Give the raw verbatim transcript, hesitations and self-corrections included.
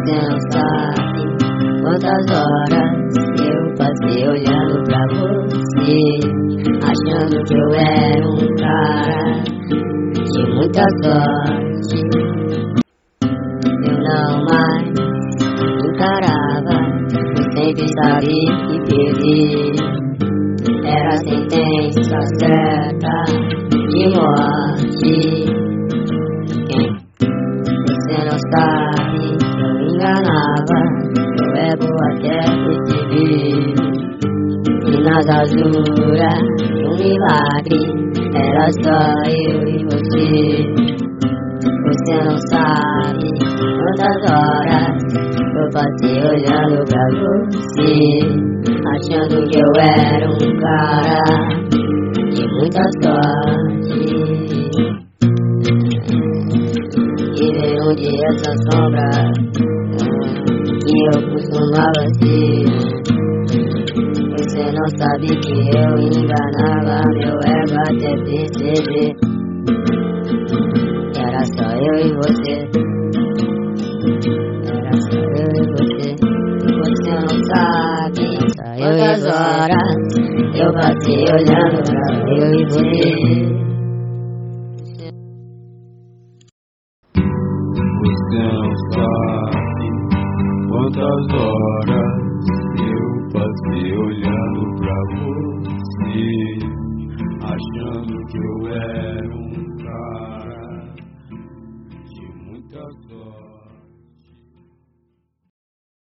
Você não sabe quantas horas eu passei olhando pra você, achando que eu era um cara de muita sorte. Eu não mais encarava, eu sempre sabia que perdi. Era a sentença certa de morte. Quem? Você não sabe, eu me enganava, eu ego até perceber. E nas alturas de um milagre, era só eu e você. Você não sabe quantas horas eu passei olhando pra você, achando que eu era um cara de muita sorte. E veio um dia essa sombra que eu costumava ser. Você não sabe que eu enganava meu ego até perceber. Era só eu e você. Era só eu e você. Você não sabe quantas horas eu passei olhando pra eu e você. Você não sabe quantas horas eu passei olhando pra você, achando que eu era um cara.